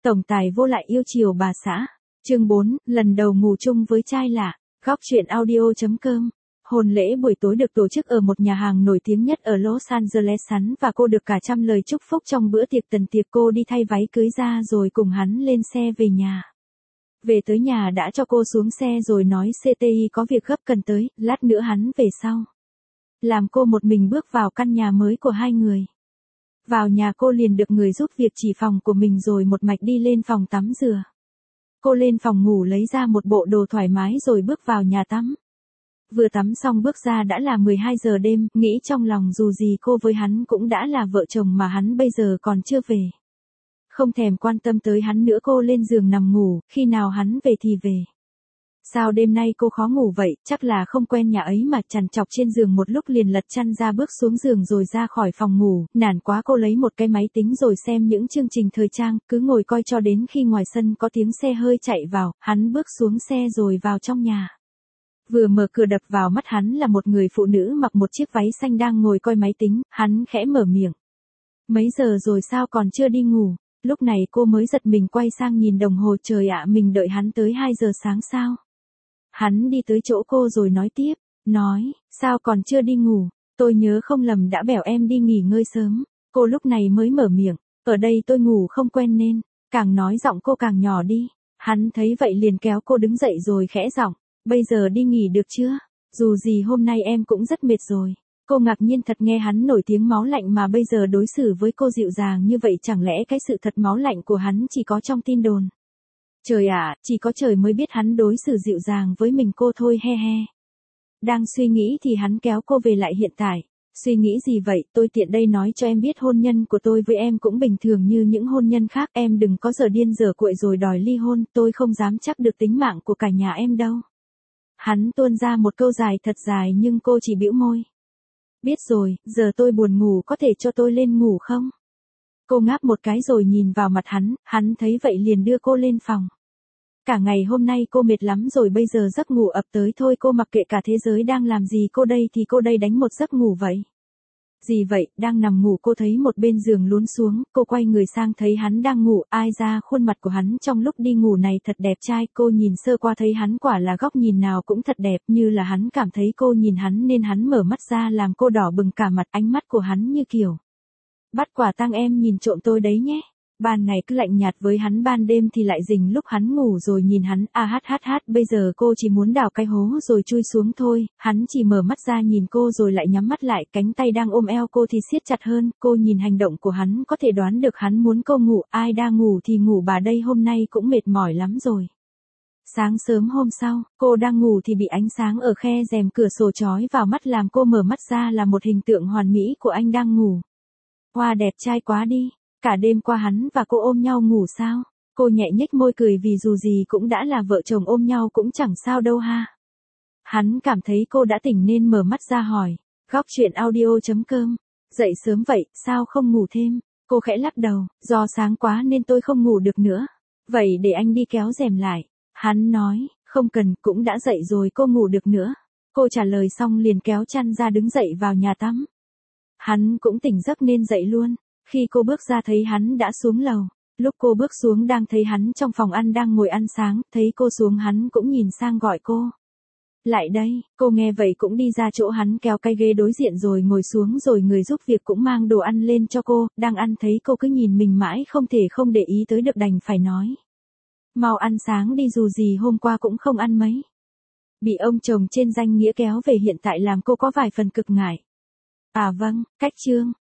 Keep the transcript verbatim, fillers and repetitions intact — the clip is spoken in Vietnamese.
Tổng tài vô lại yêu chiều bà xã. Chương bốn, lần đầu ngủ chung với trai lạ. Góc truyện audio chấm com. Hôn lễ buổi tối được tổ chức ở một nhà hàng nổi tiếng nhất ở Los Angeles. Hắn và cô được cả trăm lời chúc phúc trong bữa tiệc tần tiệc. Cô đi thay váy cưới ra rồi cùng hắn lên xe về nhà. Về tới nhà đã cho cô xuống xe rồi nói xê tê i có việc gấp cần tới, lát nữa hắn về sau. Làm cô một mình bước vào căn nhà mới của hai người. Vào nhà cô liền được người giúp việc chỉ phòng của mình rồi một mạch đi lên phòng tắm rửa. Cô lên phòng ngủ lấy ra một bộ đồ thoải mái rồi bước vào nhà tắm. Vừa tắm xong bước ra đã là mười hai giờ đêm, nghĩ trong lòng dù gì cô với hắn cũng đã là vợ chồng mà hắn bây giờ còn chưa về. Không thèm quan tâm tới hắn nữa, cô lên giường nằm ngủ, khi nào hắn về thì về. Sao đêm nay cô khó ngủ vậy, chắc là không quen nhà ấy mà. Trằn trọc trên giường một lúc liền lật chăn ra bước xuống giường rồi ra khỏi phòng ngủ, nản quá cô lấy một cái máy tính rồi xem những chương trình thời trang, cứ ngồi coi cho đến khi ngoài sân có tiếng xe hơi chạy vào, hắn bước xuống xe rồi vào trong nhà. Vừa mở cửa đập vào mắt hắn là một người phụ nữ mặc một chiếc váy xanh đang ngồi coi máy tính, hắn khẽ mở miệng. Mấy giờ rồi sao còn chưa đi ngủ? Lúc này cô mới giật mình quay sang nhìn đồng hồ, trời ạ, mình đợi hắn tới hai giờ sáng sao? Hắn đi tới chỗ cô rồi nói tiếp, nói, sao còn chưa đi ngủ, tôi nhớ không lầm đã bảo em đi nghỉ ngơi sớm. Cô lúc này mới mở miệng, ở đây tôi ngủ không quen nên, càng nói giọng cô càng nhỏ đi. Hắn thấy vậy liền kéo cô đứng dậy rồi khẽ giọng, bây giờ đi nghỉ được chưa? Dù gì hôm nay em cũng rất mệt rồi. Cô ngạc nhiên thật, nghe hắn nổi tiếng máu lạnh mà bây giờ đối xử với cô dịu dàng như vậy, chẳng lẽ cái sự thật máu lạnh của hắn chỉ có trong tin đồn? Trời ạ, chỉ có trời mới biết hắn đối xử dịu dàng với mình cô thôi, he he. Đang suy nghĩ thì hắn kéo cô về lại hiện tại. Suy nghĩ gì vậy, tôi tiện đây nói cho em biết hôn nhân của tôi với em cũng bình thường như những hôn nhân khác, em đừng có giờ điên giờ cuội rồi đòi ly hôn, tôi không dám chắc được tính mạng của cả nhà em đâu. Hắn tuôn ra một câu dài thật dài nhưng cô chỉ bĩu môi. Biết rồi, giờ tôi buồn ngủ, có thể cho tôi lên ngủ không? Cô ngáp một cái rồi nhìn vào mặt hắn, hắn thấy vậy liền đưa cô lên phòng. Cả ngày hôm nay cô mệt lắm rồi, bây giờ giấc ngủ ập tới thôi, cô mặc kệ cả thế giới đang làm gì cô đây thì cô đây đánh một giấc ngủ vậy. Gì vậy, đang nằm ngủ cô thấy một bên giường lún xuống, cô quay người sang thấy hắn đang ngủ, ai ra khuôn mặt của hắn trong lúc đi ngủ này thật đẹp trai, cô nhìn sơ qua thấy hắn quả là góc nhìn nào cũng thật đẹp, như là hắn cảm thấy cô nhìn hắn nên hắn mở mắt ra làm cô đỏ bừng cả mặt, ánh mắt của hắn như kiểu. Bắt quả tang em nhìn trộm tôi đấy nhé. Ban ngày cứ lạnh nhạt với hắn, ban đêm thì lại rình lúc hắn ngủ rồi nhìn hắn, a hát hát hát, bây giờ cô chỉ muốn đào cái hố rồi chui xuống thôi, hắn chỉ mở mắt ra nhìn cô rồi lại nhắm mắt lại, cánh tay đang ôm eo cô thì siết chặt hơn, cô nhìn hành động của hắn có thể đoán được hắn muốn cô ngủ, ai đang ngủ thì ngủ, bà đây hôm nay cũng mệt mỏi lắm rồi. Sáng sớm hôm sau, cô đang ngủ thì bị ánh sáng ở khe rèm cửa sổ chói vào mắt làm cô mở mắt ra là một hình tượng hoàn mỹ của anh đang ngủ. Hoa đẹp trai quá đi. Cả đêm qua hắn và cô ôm nhau ngủ sao? Cô nhẹ nhếch môi cười vì dù gì cũng đã là vợ chồng, ôm nhau cũng chẳng sao đâu ha. Hắn cảm thấy cô đã tỉnh nên mở mắt ra hỏi. Góc truyện audio chấm com. Dậy sớm vậy, sao không ngủ thêm? Cô khẽ lắc đầu, do sáng quá nên tôi không ngủ được nữa. Vậy để anh đi kéo rèm lại. Hắn nói, không cần, cũng đã dậy rồi, cô ngủ được nữa. Cô trả lời xong liền kéo chăn ra đứng dậy vào nhà tắm. Hắn cũng tỉnh giấc nên dậy luôn. Khi cô bước ra thấy hắn đã xuống lầu. Lúc cô bước xuống đang thấy hắn trong phòng ăn đang ngồi ăn sáng, thấy cô xuống hắn cũng nhìn sang gọi cô. Lại đây, cô nghe vậy cũng đi ra chỗ hắn kéo cái ghế đối diện rồi ngồi xuống, rồi người giúp việc cũng mang đồ ăn lên cho cô, đang ăn thấy cô cứ nhìn mình mãi không thể không để ý tới được đành phải nói. Mau ăn sáng đi, dù gì hôm qua cũng không ăn mấy. Bị ông chồng trên danh nghĩa kéo về hiện tại làm cô có vài phần cực ngại. À vâng, cách chương.